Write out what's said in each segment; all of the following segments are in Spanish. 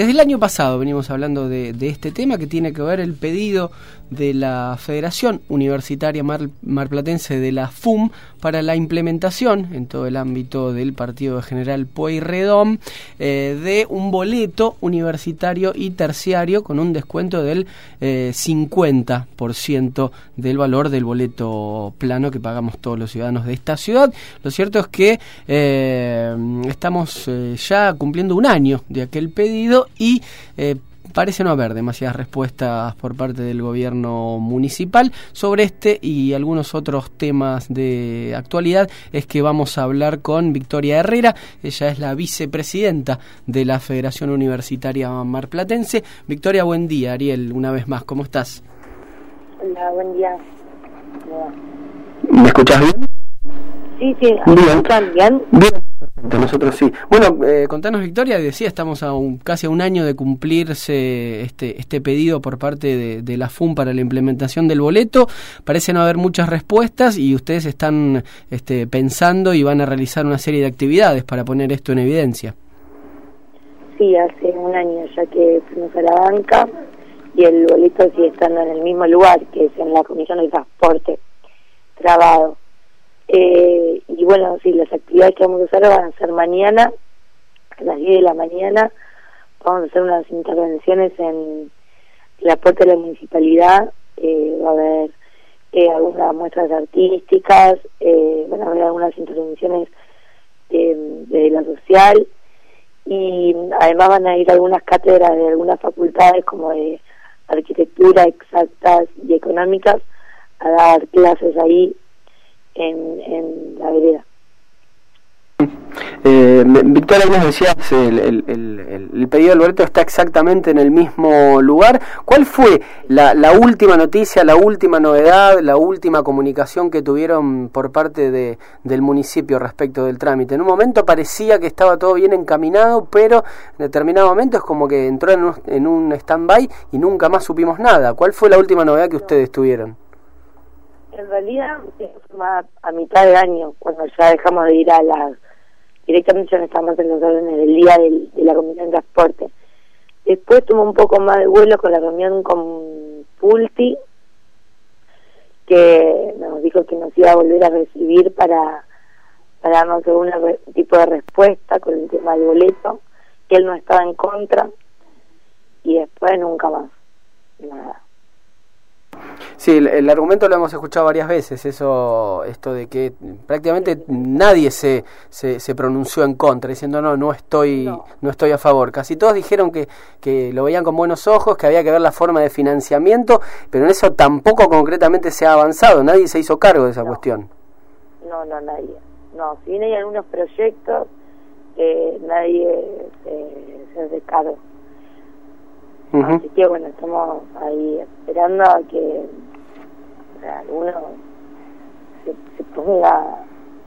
Desde el año pasado venimos hablando de este tema que tiene que ver el pedido de la Federación Universitaria Marplatense de la FUM para la implementación en todo el ámbito del partido de General Pueyrredón de un boleto universitario y terciario con un descuento del 50% del valor del boleto plano que pagamos todos los ciudadanos de esta ciudad. Lo cierto es que estamos ya cumpliendo un año de aquel pedido y parece no haber demasiadas respuestas por parte del gobierno municipal sobre este y algunos otros temas de actualidad. Es que vamos a hablar con Victoria Herrera. Ella es la vicepresidenta de la Federación Universitaria Marplatense. Victoria, buen día. Ariel, una vez más, ¿cómo estás? Hola, buen día. ¿Me escuchas bien? Sí, ¿me escuchan bien? Bien. Nosotros sí. Bueno, contanos, Victoria, decía, estamos casi a un año de cumplirse este pedido por parte de la FUM para la implementación del boleto. Parece no haber muchas respuestas y ustedes están pensando y van a realizar una serie de actividades para poner esto en evidencia. Sí, hace un año ya que fuimos a la banca y el boleto sigue estando en el mismo lugar, que es en la Comisión de Transporte, trabado. Y bueno, sí, las actividades que vamos a hacer van a ser mañana, a las 10 de la mañana. Vamos a hacer unas intervenciones en la puerta de la municipalidad. Va a haber algunas muestras artísticas, van a haber algunas intervenciones de la social, y además van a ir algunas cátedras de algunas facultades como de arquitectura, exactas y económicas, a dar clases ahí en la vereda. Victoria, nos decías, el pedido del boleto está exactamente en el mismo lugar. ¿Cuál fue la última noticia, la última novedad, la última comunicación que tuvieron por parte del municipio respecto del trámite? En un momento parecía que estaba todo bien encaminado, pero en determinado momento es como que entró en un stand-by y nunca más supimos nada. ¿Cuál fue la última novedad que ustedes tuvieron? En realidad, más a mitad de año, cuando ya dejamos de ir a las... Directamente ya no estamos en los órdenes del día de la Comisión de Transporte. Después tomó un poco más de vuelo con la reunión con Pulti, que nos dijo que nos iba a volver a recibir para darnos algún tipo de respuesta con el tema del boleto, que él no estaba en contra, y después nunca más, nada. Sí, el argumento lo hemos escuchado varias veces, esto de que prácticamente nadie se pronunció en contra, diciendo no estoy a favor. Casi todos dijeron que lo veían con buenos ojos, que había que ver la forma de financiamiento, pero en eso tampoco concretamente se ha avanzado, nadie se hizo cargo de esa cuestión. No, nadie. No, si bien hay algunos proyectos, nadie se hace cargo. Así que bueno, estamos ahí esperando a que alguno se ponga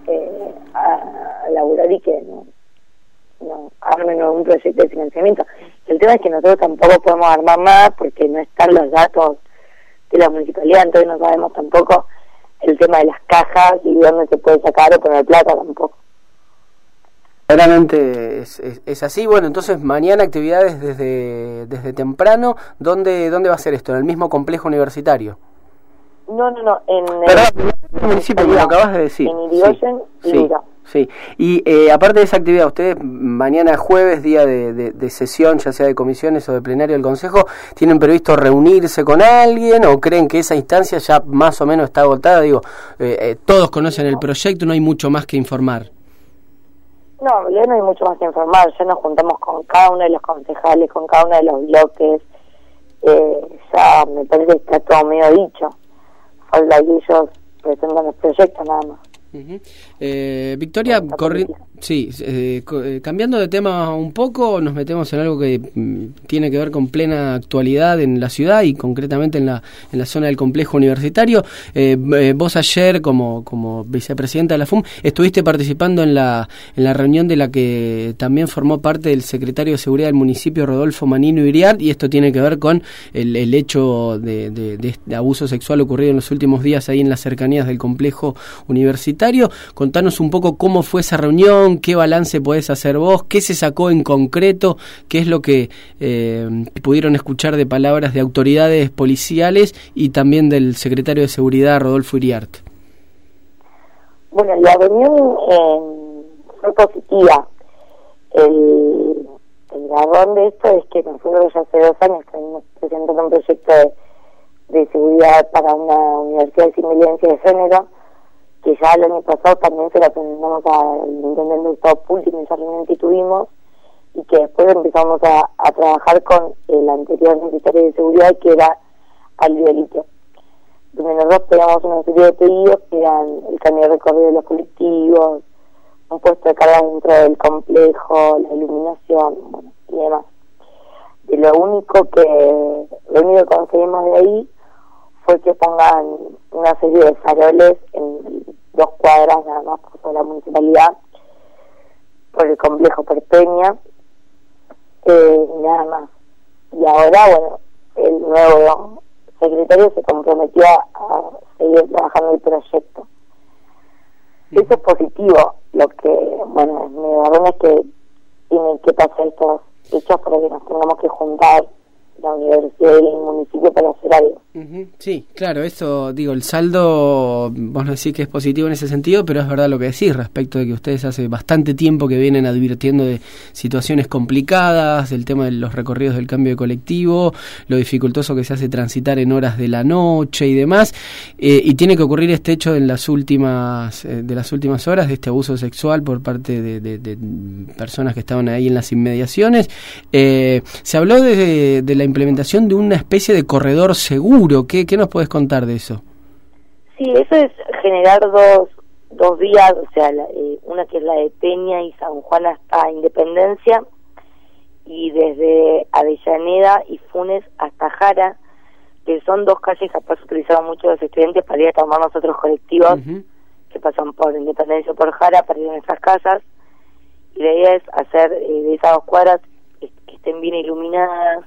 a laburar y que no armen un proyecto de financiamiento. El tema es que nosotros tampoco podemos armar nada porque no están los datos de la municipalidad, entonces no sabemos tampoco el tema de las cajas y dónde se puede sacar o poner plata tampoco. Claramente es así. Bueno, entonces mañana actividades desde temprano. ¿Dónde va a ser esto? ¿En el mismo complejo universitario? No, en el municipio, me lo acabas de decir. En Irigoyen y Lura. Sí. Y aparte de esa actividad, ustedes mañana jueves, día de sesión, ya sea de comisiones o de plenario del Consejo, ¿tienen previsto reunirse con alguien o creen que esa instancia ya más o menos está agotada? Digo, todos conocen el proyecto, no hay mucho más que informar. No, ya no hay mucho más que informar, ya nos juntamos con cada uno de los concejales, con cada uno de los bloques, ya me parece que está todo medio dicho, falta que ellos presentan los proyectos nada más. Victoria, cambiando de tema un poco, nos metemos en algo que tiene que ver con plena actualidad en la ciudad y concretamente en la zona del complejo universitario. Vos ayer, como vicepresidenta de la FUM, estuviste participando en la reunión de la que también formó parte el secretario de Seguridad del municipio, Rodolfo Manino Iriart, y esto tiene que ver con el hecho de abuso sexual ocurrido en los últimos días ahí en las cercanías del complejo universitario. Contanos contanos un poco cómo fue esa reunión, qué balance podés hacer vos, qué se sacó en concreto, qué es lo que pudieron escuchar de palabras de autoridades policiales y también del secretario de Seguridad, Rodolfo Iriart. Bueno, la reunión fue positiva. El garrón de esto es que nosotros ya hace 2 años estamos presentando un proyecto de seguridad para una universidad sin violencia de género, que ya el año pasado también se la presentamos al intendente de Gustavo Pulti en esa reunión que tuvimos, y que después empezamos a trabajar con el anterior secretario de Seguridad, que era Albiolito, donde nosotros teníamos una serie de pedidos que eran el cambio de recorrido de los colectivos, un puesto de carga dentro del complejo, la iluminación, bueno, y demás. Y lo único que conseguimos de ahí fue que pongan una serie de faroles en 2 cuadras nada más por la municipalidad, por el complejo Porteña, nada más. Y ahora, bueno, el nuevo secretario se comprometió a seguir trabajando el proyecto. Eso es positivo. Lo que, bueno, mi verdad es que tienen que pasar estos hechos para que nos tengamos que juntar la universidad y el municipio para hacer algo. Sí, claro, eso, digo, el saldo, vos no decís que es positivo en ese sentido, pero es verdad lo que decís respecto de que ustedes hace bastante tiempo que vienen advirtiendo de situaciones complicadas, del tema de los recorridos del cambio de colectivo, lo dificultoso que se hace transitar en horas de la noche y demás, y tiene que ocurrir este hecho en las últimas horas, de este abuso sexual por parte de personas que estaban ahí en las inmediaciones. Se habló de la implementación de una especie de corredor seguro. ¿Qué nos podés contar de eso? Sí, eso es generar dos vías, o sea, una que es la de Peña y San Juan hasta Independencia, y desde Avellaneda y Funes hasta Jara, que son 2 calles que capaz utilizaron mucho los estudiantes para ir a tomar nosotros colectivos que pasan por Independencia o por Jara para ir a nuestras casas, y la idea es hacer de esas 2 cuadras que estén bien iluminadas.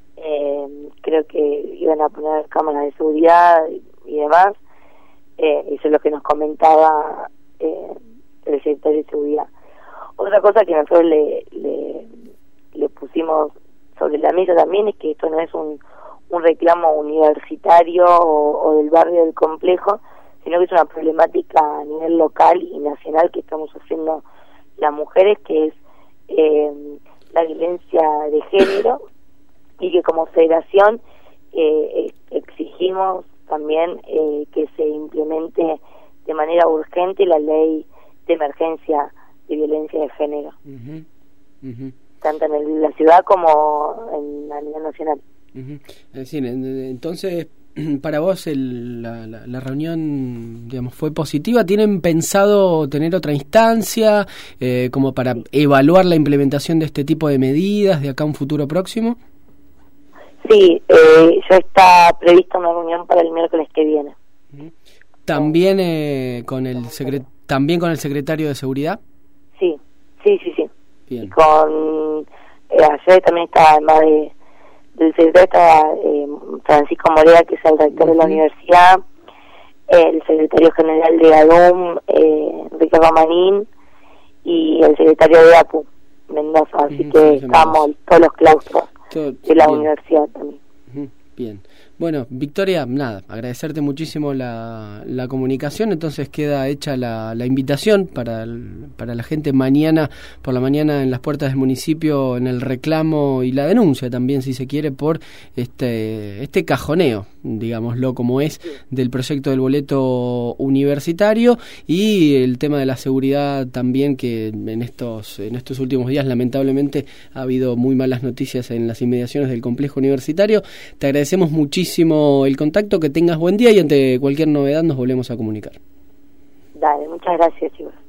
Creo que iban a poner cámaras de seguridad y demás. Eso es lo que nos comentaba el secretario de Seguridad. Otra cosa que nosotros le pusimos sobre la mesa también es que esto no es un reclamo universitario o del barrio del complejo, sino que es una problemática a nivel local y nacional que estamos sufriendo las mujeres, que es la violencia de género, y que como federación exigimos también que se implemente de manera urgente la ley de emergencia de violencia de género, tanto en la ciudad como a nivel nacional. Es decir, entonces, para vos la reunión, digamos, fue positiva. ¿Tienen pensado tener otra instancia como para evaluar la implementación de este tipo de medidas de acá a un futuro próximo? Sí, ya está prevista una reunión para el miércoles que viene. ¿También con el secretario de Seguridad? Sí. Bien. Y ayer también está, además del secretario, está Francisco Morera, que es el rector de la universidad, el secretario general de ADUM, Ricardo Manín, y el secretario de APU, Mendoza, así que estamos todos los claustros de la universidad también. Bien. Bueno, Victoria, nada, agradecerte muchísimo la comunicación. Entonces queda hecha la invitación para la gente mañana por la mañana en las puertas del municipio, en el reclamo y la denuncia también, si se quiere, por este cajoneo, digámoslo como es, del proyecto del boleto universitario, y el tema de la seguridad también, que en estos últimos días lamentablemente ha habido muy malas noticias en las inmediaciones del complejo universitario. Te agradecemos muchísimo el contacto, que tengas buen día, y ante cualquier novedad nos volvemos a comunicar. Dale, muchas gracias, chicos.